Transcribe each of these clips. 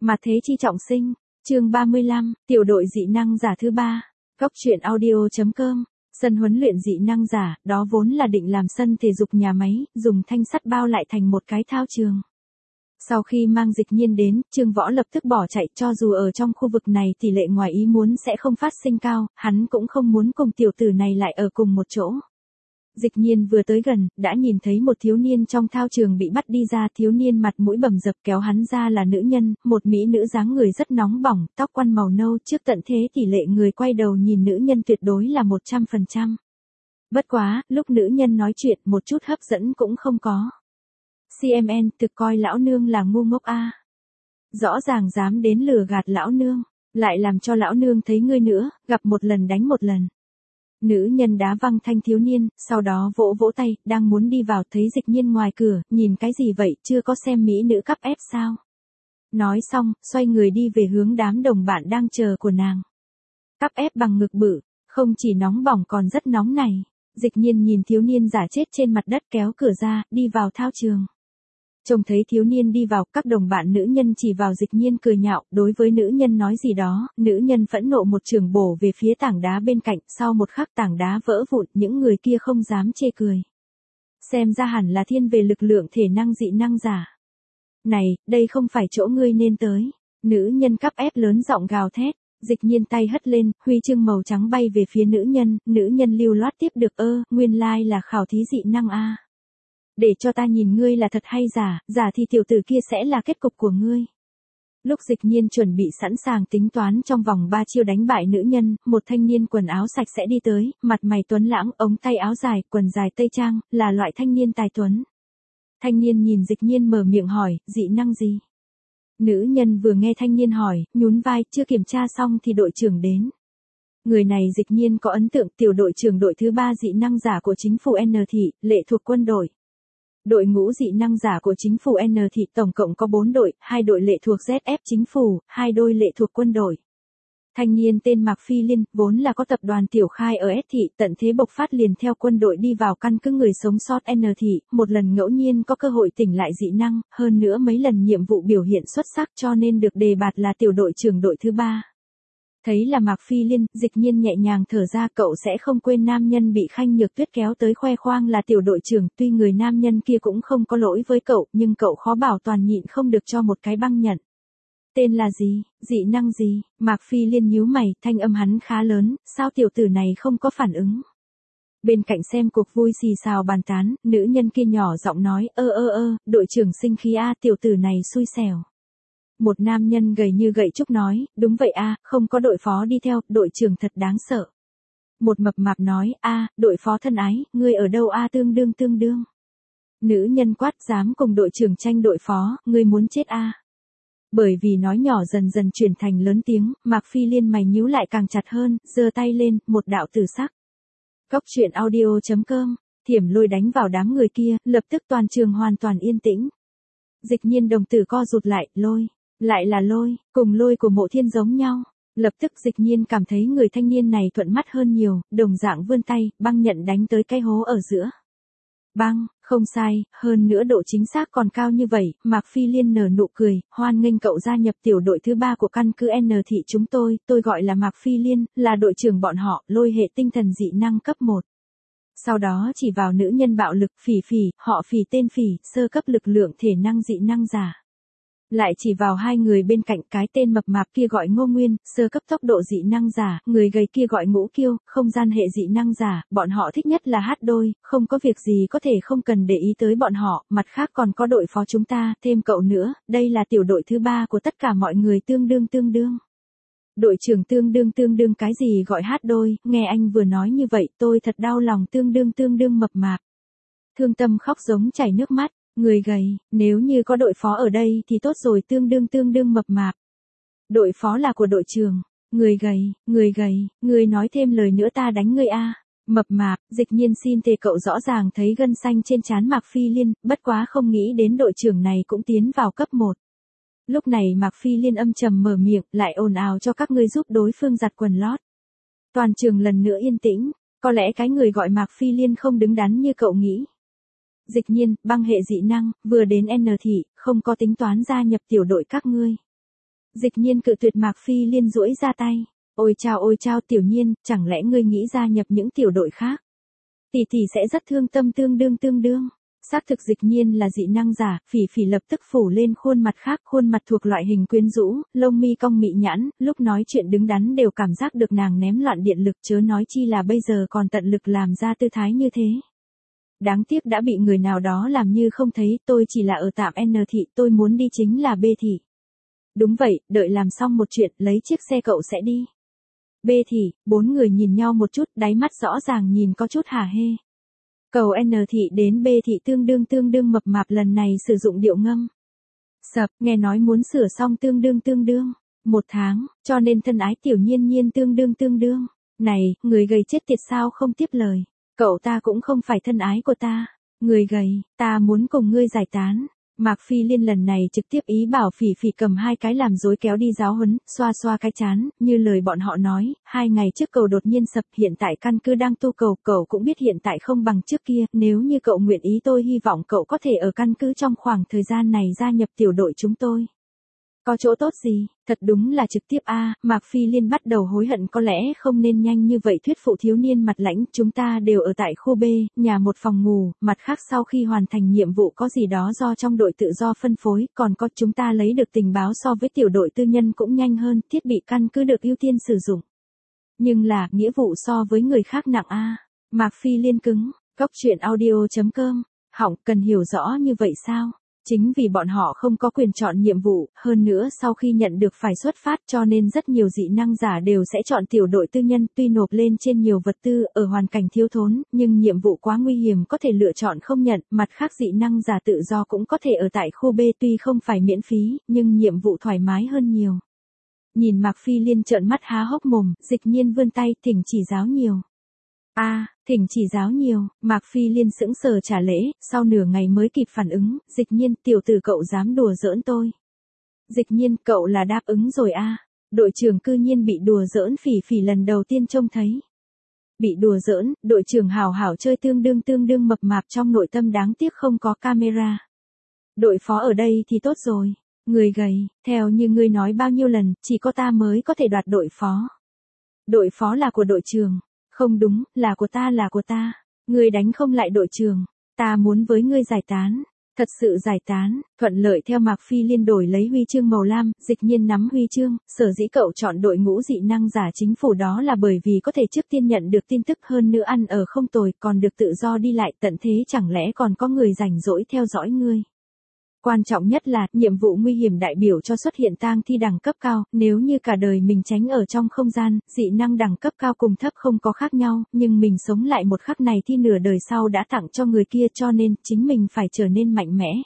Mà thế chi trọng sinh, chương 35, tiểu đội dị năng giả thứ 3. Góc truyện audio.com. Sân huấn luyện dị năng giả, đó vốn là định làm sân thể dục nhà máy, dùng thanh sắt bao lại thành một cái thao trường. Sau khi mang Dịch Nhiên đến, Trương Võ lập tức bỏ chạy, cho dù ở trong khu vực này tỷ lệ ngoài ý muốn sẽ không phát sinh cao, hắn cũng không muốn cùng tiểu tử này lại ở cùng một chỗ. Dịch Nhiên vừa tới gần, đã nhìn thấy một thiếu niên trong thao trường bị bắt đi ra, thiếu niên mặt mũi bầm dập, kéo hắn ra là nữ nhân, một mỹ nữ dáng người rất nóng bỏng, tóc quăn màu nâu, trước tận thế tỷ lệ người quay đầu nhìn nữ nhân tuyệt đối là 100%. Bất quá, lúc nữ nhân nói chuyện một chút hấp dẫn cũng không có. CMN thực coi lão nương là ngu ngốc a. Rõ ràng dám đến lừa gạt lão nương, lại làm cho lão nương thấy ngươi nữa, gặp một lần đánh một lần. Nữ nhân đá văng thanh thiếu niên, sau đó vỗ vỗ tay, đang muốn đi vào thấy Dịch Nhiên ngoài cửa, nhìn cái gì vậy, chưa có xem mỹ nữ cắp ép sao? Nói xong, xoay người đi về hướng đám đồng bạn đang chờ của nàng. Cắp ép bằng ngực bự, không chỉ nóng bỏng còn rất nóng này. Dịch Nhiên nhìn thiếu niên giả chết trên mặt đất kéo cửa ra, đi vào thao trường. Trông thấy thiếu niên đi vào, các đồng bạn nữ nhân chỉ vào Dịch Nhiên cười nhạo, đối với nữ nhân nói gì đó, nữ nhân phẫn nộ một trường bổ về phía tảng đá bên cạnh, sau một khắc tảng đá vỡ vụn, những người kia không dám chê cười. Xem ra hẳn là thiên về lực lượng thể năng dị năng giả. Này, đây không phải chỗ ngươi nên tới. Nữ nhân cắp ép lớn giọng gào thét. Dịch Nhiên tay hất lên, huy chương màu trắng bay về phía nữ nhân lưu loát tiếp được nguyên lai là khảo thí dị năng a. Để cho ta nhìn ngươi là thật hay giả, giả thì tiểu tử kia sẽ là kết cục của ngươi. Lúc Dịch Nhiên chuẩn bị sẵn sàng tính toán trong vòng 3 chiêu đánh bại nữ nhân, một thanh niên quần áo sạch sẽ đi tới, mặt mày tuấn lãng, ống tay áo dài, quần dài tây trang, là loại thanh niên tài tuấn. Thanh niên nhìn Dịch Nhiên mở miệng hỏi, dị năng gì? Nữ nhân vừa nghe thanh niên hỏi, nhún vai, chưa kiểm tra xong thì đội trưởng đến. Người này Dịch Nhiên có ấn tượng, tiểu đội trưởng đội thứ 3 dị năng giả của chính phủ N thị, lệ thuộc quân đội. Đội ngũ dị năng giả của chính phủ N thị tổng cộng có 4 đội, 2 đội lệ thuộc ZF chính phủ, 2 đội lệ thuộc quân đội. Thanh niên tên Mạc Phi Liên, vốn là có tập đoàn tiểu khai ở S thị, tận thế bộc phát liền theo quân đội đi vào căn cứ người sống sót N thị, một lần ngẫu nhiên có cơ hội tỉnh lại dị năng, hơn nữa mấy lần nhiệm vụ biểu hiện xuất sắc cho nên được đề bạt là tiểu đội trưởng đội thứ 3. Thấy là Mạc Phi Liên, Dịch Nhiên nhẹ nhàng thở ra, cậu sẽ không quên nam nhân bị Khanh Nhược Tuyết kéo tới khoe khoang là tiểu đội trưởng, tuy người nam nhân kia cũng không có lỗi với cậu, nhưng cậu khó bảo toàn nhịn không được cho một cái băng nhận. Tên là gì, dị năng gì? Mạc Phi Liên nhíu mày, thanh âm hắn khá lớn, sao tiểu tử này không có phản ứng? Bên cạnh xem cuộc vui xì xào bàn tán, nữ nhân kia nhỏ giọng nói, đội trưởng sinh khí a, tiểu tử này xui xẻo. Một nam nhân gầy như gậy trúc nói, đúng vậy a, không có đội phó đi theo, đội trưởng thật đáng sợ. Một mập mạp nói, đội phó thân ái, ngươi ở đâu a, tương đương. Nữ nhân quát, dám cùng đội trưởng tranh đội phó, ngươi muốn chết a. Bởi vì nói nhỏ dần dần chuyển thành lớn tiếng, Mạc Phi Liên mày nhíu lại càng chặt hơn, giơ tay lên, một đạo tử sắc. Góc truyện audio.com, thiểm lôi đánh vào đám người kia, lập tức toàn trường hoàn toàn yên tĩnh. Dịch Nhiên đồng tử co rụt lại, lôi, lại là lôi, cùng lôi của Mộ Thiên giống nhau. Lập tức Dịch Nhiên cảm thấy người thanh niên này thuận mắt hơn nhiều, đồng dạng vươn tay, băng nhận đánh tới cái hố ở giữa. Băng, không sai, hơn nữa độ chính xác còn cao như vậy, Mạc Phi Liên nở nụ cười, hoan nghênh cậu gia nhập tiểu đội thứ 3 của căn cứ N thị chúng tôi gọi là Mạc Phi Liên, là đội trưởng bọn họ, lôi hệ tinh thần dị năng cấp 1. Sau đó chỉ vào nữ nhân bạo lực, Phỉ, họ Phỉ tên Phỉ, sơ cấp lực lượng thể năng dị năng giả. Lại chỉ vào hai người bên cạnh, cái tên mập mạp kia gọi Ngô Nguyên, sơ cấp tốc độ dị năng giả, người gầy kia gọi Ngũ Kiêu, không gian hệ dị năng giả, bọn họ thích nhất là hát đôi, không có việc gì có thể không cần để ý tới bọn họ, mặt khác còn có đội phó chúng ta, thêm cậu nữa, đây là tiểu đội thứ 3 của tất cả mọi người tương đương. Đội trưởng tương đương cái gì gọi hát đôi, nghe anh vừa nói như vậy tôi thật đau lòng, tương đương mập mạp. Thương tâm khóc giống chảy nước mắt. Người gầy, nếu như có đội phó ở đây thì tốt rồi, tương đương mập mạp. Đội phó là của đội trưởng. Người gầy, người nói thêm lời nữa ta đánh ngươi a. Mập mạp, Dịch Nhiên xin thề cậu rõ ràng thấy gân xanh trên trán Mạc Phi Liên, bất quá không nghĩ đến đội trưởng này cũng tiến vào cấp 1. Lúc này Mạc Phi Liên âm trầm mở miệng, lại ồn ào cho các ngươi giúp đối phương giặt quần lót. Toàn trường lần nữa yên tĩnh, có lẽ cái người gọi Mạc Phi Liên không đứng đắn như cậu nghĩ. Dịch Nhiên, băng hệ dị năng, vừa đến N thị, không có tính toán gia nhập tiểu đội các ngươi. Dịch Nhiên cự tuyệt Mạc Phi Liên duỗi ra tay. Ôi chao Tiểu Nhiên, chẳng lẽ ngươi nghĩ gia nhập những tiểu đội khác? Tỷ sẽ rất thương tâm tương đương. Xác thực Dịch Nhiên là dị năng giả, Phỉ lập tức phủ lên khuôn mặt khác, khuôn mặt thuộc loại hình quyến rũ, lông mi cong mị nhãn, lúc nói chuyện đứng đắn đều cảm giác được nàng ném loạn điện lực, chớ nói chi là bây giờ còn tận lực làm ra tư thái như thế. Đáng tiếc đã bị người nào đó làm như không thấy, tôi chỉ là ở tạm N thị, tôi muốn đi chính là B thị. Đúng vậy, đợi làm xong một chuyện, lấy chiếc xe cậu sẽ đi. B thị, bốn người nhìn nhau một chút, đáy mắt rõ ràng nhìn có chút hả hê. Cầu N thị đến B thị tương đương mập mạp lần này sử dụng điệu ngâm. Sập, nghe nói muốn sửa xong tương đương. 1 tháng, cho nên thân ái Tiểu Nhiên tương đương. Này, người gầy chết tiệt sao không tiếp lời. Cậu ta cũng không phải thân ái của ta. Người gầy, ta muốn cùng ngươi giải tán. Mạc Phi Liên lần này trực tiếp ý bảo Phỉ cầm 2 cái làm rối kéo đi giáo huấn, xoa cái chán, như lời bọn họ nói, 2 ngày trước cầu đột nhiên sập, hiện tại căn cứ đang tu cầu, cậu cũng biết hiện tại không bằng trước kia, nếu như cậu nguyện ý tôi hy vọng cậu có thể ở căn cứ trong khoảng thời gian này gia nhập tiểu đội chúng tôi. Có chỗ tốt gì, thật đúng là trực tiếp Mạc Phi Liên bắt đầu hối hận có lẽ không nên nhanh như vậy thuyết phục thiếu niên mặt lãnh, chúng ta đều ở tại khu B, nhà một phòng ngủ, mặt khác sau khi hoàn thành nhiệm vụ có gì đó do trong đội tự do phân phối, còn có chúng ta lấy được tình báo so với tiểu đội tư nhân cũng nhanh hơn, thiết bị căn cứ được ưu tiên sử dụng. Nhưng là, nghĩa vụ so với người khác nặng Mạc Phi Liên cứng, góc chuyện audio.com, hỏng, cần hiểu rõ như vậy sao? Chính vì bọn họ không có quyền chọn nhiệm vụ, hơn nữa sau khi nhận được phải xuất phát cho nên rất nhiều dị năng giả đều sẽ chọn tiểu đội tư nhân, tuy nộp lên trên nhiều vật tư, ở hoàn cảnh thiếu thốn, nhưng nhiệm vụ quá nguy hiểm có thể lựa chọn không nhận, mặt khác dị năng giả tự do cũng có thể ở tại khu B tuy không phải miễn phí, nhưng nhiệm vụ thoải mái hơn nhiều. Nhìn Mạc Phi Liên trợn mắt há hốc mồm, Dịch Nhiên vươn tay, thỉnh chỉ giáo nhiều. Thỉnh chỉ giáo nhiều, Mạc Phi Liên sững sờ trả lễ, sau nửa ngày mới kịp phản ứng, Dịch Nhiên, tiểu tử cậu dám đùa giỡn tôi. Dịch Nhiên, cậu là đáp ứng rồi Đội trưởng cư nhiên bị đùa giỡn, Phỉ lần đầu tiên trông thấy. Bị đùa giỡn, đội trưởng hảo chơi tương đương mập mạp trong nội tâm đáng tiếc không có camera. Đội phó ở đây thì tốt rồi. Người gầy, theo như ngươi nói bao nhiêu lần, chỉ có ta mới có thể đoạt đội phó. Đội phó là của đội trưởng. Không đúng, là của ta. Ngươi đánh không lại đội trưởng. Ta muốn với ngươi giải tán. Thật sự giải tán, thuận lợi theo Mạc Phi Liên đổi lấy huy chương màu lam, Dịch Nhiên nắm huy chương, sở dĩ cậu chọn đội ngũ dị năng giả chính phủ đó là bởi vì có thể trước tiên nhận được tin tức hơn nữa ăn ở không tồi, còn được tự do đi lại tận thế chẳng lẽ còn có người rảnh rỗi theo dõi ngươi. Quan trọng nhất là, nhiệm vụ nguy hiểm đại biểu cho xuất hiện tang thi đẳng cấp cao, nếu như cả đời mình tránh ở trong không gian, dị năng đẳng cấp cao cùng thấp không có khác nhau, nhưng mình sống lại một khắc này thì nửa đời sau đã tặng cho người kia cho nên, chính mình phải trở nên mạnh mẽ.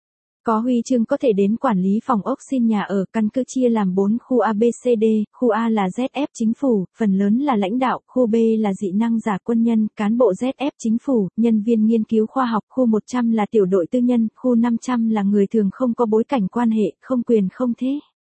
Có huy chương có thể đến quản lý phòng ốc xin nhà ở, căn cứ chia làm 4 khu ABCD, khu A là ZF chính phủ, phần lớn là lãnh đạo, khu B là dị năng giả quân nhân, cán bộ ZF chính phủ, nhân viên nghiên cứu khoa học, khu 100 là tiểu đội tư nhân, khu 500 là người thường không có bối cảnh quan hệ, không quyền không thế.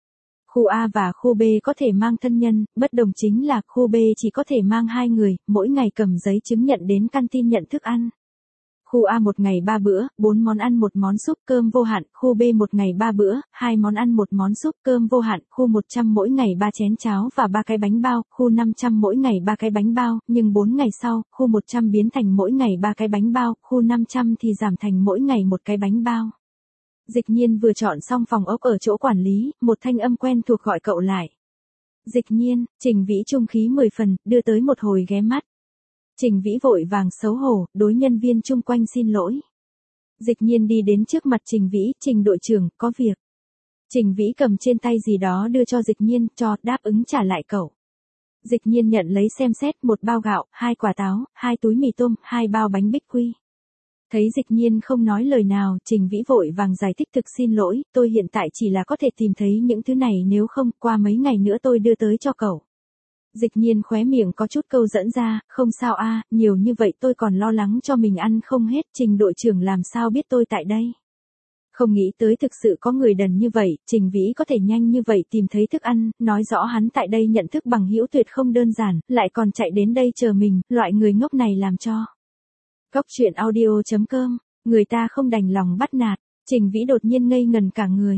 Khu A và khu B có thể mang thân nhân, bất đồng chính là khu B chỉ có thể mang 2 người, mỗi ngày cầm giấy chứng nhận đến canteen nhận thức ăn. Khu A 1 ngày 3 bữa, 4 món ăn 1 món súp cơm vô hạn, khu B 1 ngày 3 bữa, 2 món ăn 1 món súp cơm vô hạn, khu 100 mỗi ngày 3 chén cháo và 3 cái bánh bao, khu 500 mỗi ngày 3 cái bánh bao, nhưng 4 ngày sau, khu 100 biến thành mỗi ngày 3 cái bánh bao, khu 500 thì giảm thành mỗi ngày 1 cái bánh bao. Dịch Nhiên vừa chọn xong phòng ốc ở chỗ quản lý, một thanh âm quen thuộc gọi cậu lại. Dịch Nhiên, Trình Vĩ trung khí 10 phần, đưa tới một hồi ghé mắt. Trình Vĩ vội vàng xấu hổ, đối nhân viên chung quanh xin lỗi. Dịch Nhiên đi đến trước mặt Trình Vĩ, Trình đội trưởng, có việc. Trình Vĩ cầm trên tay gì đó đưa cho Dịch Nhiên, đáp ứng trả lại cậu. Dịch Nhiên nhận lấy xem xét, 1 bao gạo, 2 quả táo, 2 túi mì tôm, 2 bao bánh bích quy. Thấy Dịch Nhiên không nói lời nào, Trình Vĩ vội vàng giải thích thực xin lỗi, tôi hiện tại chỉ là có thể tìm thấy những thứ này nếu không, qua mấy ngày nữa tôi đưa tới cho cậu. Dịch Nhiên khóe miệng có chút câu dẫn ra, không sao nhiều như vậy tôi còn lo lắng cho mình ăn không hết, Trình đội trưởng làm sao biết tôi tại đây. Không nghĩ tới thực sự có người đần như vậy, Trình Vĩ có thể nhanh như vậy tìm thấy thức ăn, nói rõ hắn tại đây nhận thức bằng hữu tuyệt không đơn giản, lại còn chạy đến đây chờ mình, loại người ngốc này làm cho. Góc chuyện audio.com, người ta không đành lòng bắt nạt, Trình Vĩ đột nhiên ngây ngần cả người.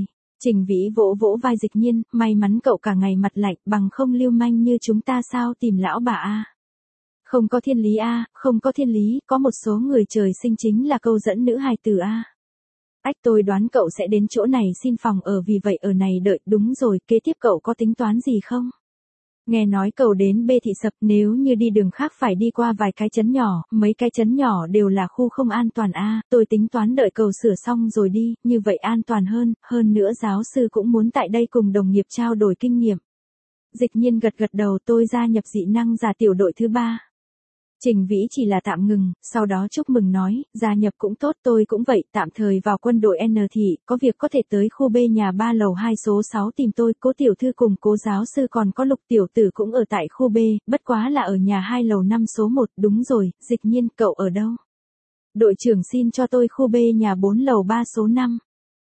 Trình Vĩ vỗ vỗ vai Dịch Nhiên, may mắn cậu cả ngày mặt lạnh, bằng không lưu manh như chúng ta sao tìm lão bà a. Không có thiên lý a, không có thiên lý, có một số người trời sinh chính là câu dẫn nữ hài tử a. Ách, tôi đoán cậu sẽ đến chỗ này xin phòng ở, vì vậy ở này đợi. Đúng rồi, kế tiếp cậu có tính toán gì không? Nghe nói cậu đến Bê Thị Sập, nếu như đi đường khác phải đi qua vài cái trấn nhỏ, mấy cái trấn nhỏ đều là khu không an toàn a. Tôi tính toán đợi cậu sửa xong rồi đi, như vậy an toàn hơn nữa giáo sư cũng muốn tại đây cùng đồng nghiệp trao đổi kinh nghiệm. Dịch Nhiên gật gật đầu, tôi gia nhập dị năng giả tiểu đội thứ 3. Trình Vĩ chỉ là tạm ngừng, sau đó chúc mừng nói, gia nhập cũng tốt, tôi cũng vậy, tạm thời vào quân đội N thị, có việc có thể tới khu B nhà 3 lầu 2 số 6 tìm tôi. Cố tiểu thư cùng cố giáo sư còn có Lục tiểu tử cũng ở tại khu B, bất quá là ở nhà 2 lầu 5 số 1, đúng rồi. Dịch Nhiên, cậu ở đâu? Đội trưởng xin cho tôi khu B nhà 4 lầu 3 số 5.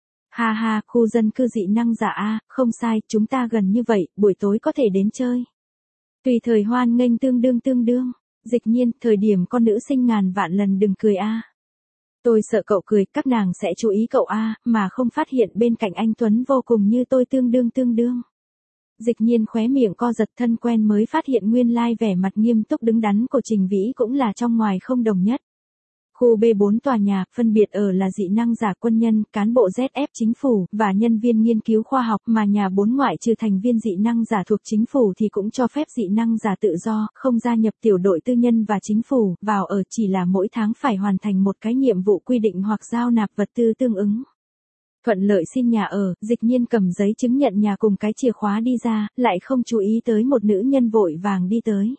Ha ha, khu dân cư dị năng giả a, không sai, chúng ta gần như vậy, buổi tối có thể đến chơi. Tùy thời hoan nghênh, tương đương. Dịch Nhiên, thời điểm con nữ sinh ngàn vạn lần đừng cười a. Tôi sợ cậu cười, các nàng sẽ chú ý cậu a, mà không phát hiện bên cạnh anh Tuấn vô cùng như tôi, tương đương. Dịch Nhiên khóe miệng co giật, thân quen mới phát hiện nguyên lai vẻ mặt nghiêm túc đứng đắn của Trình Vĩ cũng là trong ngoài không đồng nhất. Khu B4 tòa nhà, phân biệt ở là dị năng giả, quân nhân, cán bộ ZF chính phủ, và nhân viên nghiên cứu khoa học, mà nhà 4 ngoại trừ thành viên dị năng giả thuộc chính phủ thì cũng cho phép dị năng giả tự do, không gia nhập tiểu đội tư nhân và chính phủ, vào ở chỉ là mỗi tháng phải hoàn thành một cái nhiệm vụ quy định hoặc giao nạp vật tư tương ứng. Thuận lợi xin nhà ở, Dịch Nhiên cầm giấy chứng nhận nhà cùng cái chìa khóa đi ra, lại không chú ý tới một nữ nhân vội vàng đi tới.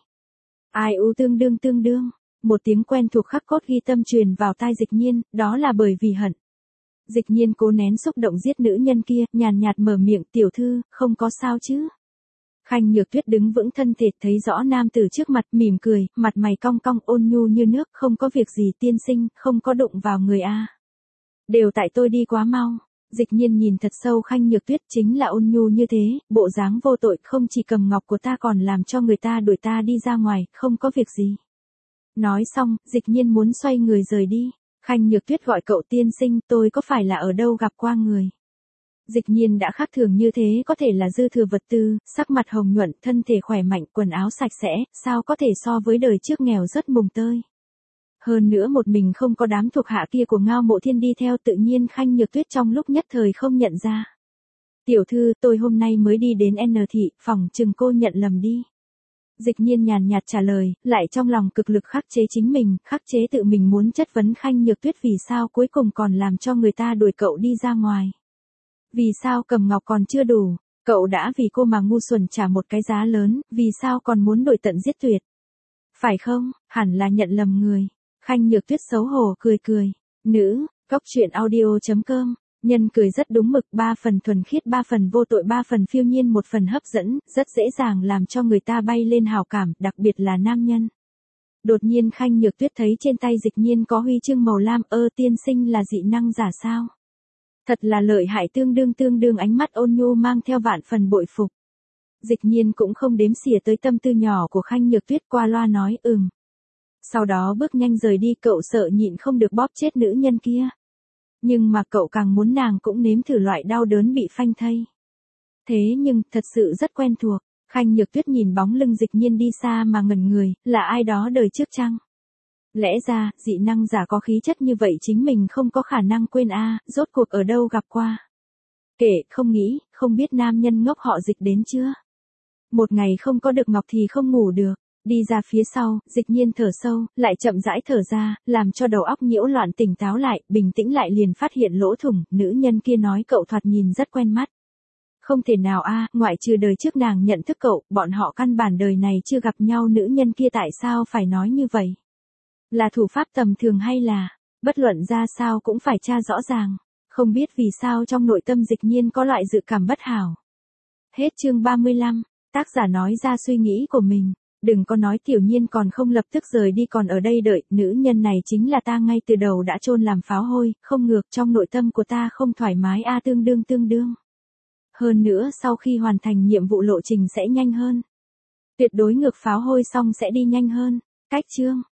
Ai u, tương đương. Một tiếng quen thuộc khắc cốt ghi tâm truyền vào tai Dịch Nhiên, đó là bởi vì hận. Dịch Nhiên cố nén xúc động giết nữ nhân kia, nhàn nhạt mở miệng, tiểu thư, không có sao chứ? Khanh Nhược Tuyết đứng vững thân thể, thấy rõ nam tử trước mặt, mỉm cười, mặt mày cong cong, ôn nhu như nước, không có việc gì tiên sinh, không có đụng vào người a. Đều tại tôi đi quá mau. Dịch Nhiên nhìn thật sâu Khanh Nhược Tuyết, chính là ôn nhu như thế, bộ dáng vô tội, không chỉ cầm ngọc của ta còn làm cho người ta đuổi ta đi ra ngoài, không có việc gì. Nói xong, Dịch Nhiên muốn xoay người rời đi. Khanh Nhược Tuyết gọi cậu tiên sinh, tôi có phải là ở đâu gặp qua người? Dịch Nhiên đã khác thường như thế, có thể là dư thừa vật tư, sắc mặt hồng nhuận, thân thể khỏe mạnh, quần áo sạch sẽ, sao có thể so với đời trước nghèo rất mùng tơi. Hơn nữa một mình không có đám thuộc hạ kia của Ngao Mộ Thiên đi theo, tự nhiên Khanh Nhược Tuyết trong lúc nhất thời không nhận ra. Tiểu thư, tôi hôm nay mới đi đến N thị, phỏng chừng cô nhận lầm đi. Dịch Nhiên nhàn nhạt trả lời, lại trong lòng cực lực khắc chế chính mình, khắc chế tự mình muốn chất vấn Khanh Nhược Tuyết vì sao cuối cùng còn làm cho người ta đuổi cậu đi ra ngoài. Vì sao cầm ngọc còn chưa đủ, cậu đã vì cô mà ngu xuẩn trả một cái giá lớn, vì sao còn muốn đuổi tận giết tuyệt. Phải không, hẳn là nhận lầm người. Khanh Nhược Tuyết xấu hổ cười. Nữ, góc truyện audio.com. Nhân cười rất đúng mực, 3 phần thuần khiết, 3 phần vô tội, 3 phần phiêu nhiên, 1 phần hấp dẫn, rất dễ dàng làm cho người ta bay lên hào cảm, đặc biệt là nam nhân. Đột nhiên Khanh Nhược Tuyết thấy trên tay Dịch Nhiên có huy chương màu lam, tiên sinh là dị năng giả sao? Thật là lợi hại, tương đương, ánh mắt ôn nhu mang theo vạn phần bội phục. Dịch Nhiên cũng không đếm xỉa tới tâm tư nhỏ của Khanh Nhược Tuyết, qua loa nói Sau đó bước nhanh rời đi, cậu sợ nhịn không được bóp chết nữ nhân kia. Nhưng mà cậu càng muốn nàng cũng nếm thử loại đau đớn bị phanh thây. Thế nhưng, thật sự rất quen thuộc. Khanh Nhược Tuyết nhìn bóng lưng Dịch Nhiên đi xa mà ngẩn người, là ai đó đời trước chăng? Lẽ ra, dị năng giả có khí chất như vậy chính mình không có khả năng quên rốt cuộc ở đâu gặp qua. Kể, không nghĩ, không biết nam nhân ngốc họ Dịch đến chưa? Một ngày không có được ngọc thì không ngủ được. Đi ra phía sau, Dịch Nhiên thở sâu, lại chậm rãi thở ra, làm cho đầu óc nhiễu loạn tỉnh táo lại, bình tĩnh lại liền phát hiện lỗ thủng, nữ nhân kia nói cậu thoạt nhìn rất quen mắt. Không thể nào ngoại trừ đời trước nàng nhận thức cậu, bọn họ căn bản đời này chưa gặp nhau, nữ nhân kia tại sao phải nói như vậy? Là thủ pháp tầm thường hay là, bất luận ra sao cũng phải tra rõ ràng, không biết vì sao trong nội tâm Dịch Nhiên có loại dự cảm bất hảo. Hết chương 35, tác giả nói ra suy nghĩ của mình. Đừng có nói Tiểu Nhiên còn không lập tức rời đi, còn ở đây đợi, nữ nhân này chính là ta ngay từ đầu đã chôn làm pháo hôi, không ngược, trong nội tâm của ta không thoải mái tương đương. Hơn nữa sau khi hoàn thành nhiệm vụ lộ trình sẽ nhanh hơn. Tuyệt đối ngược pháo hôi xong sẽ đi nhanh hơn. Cách chương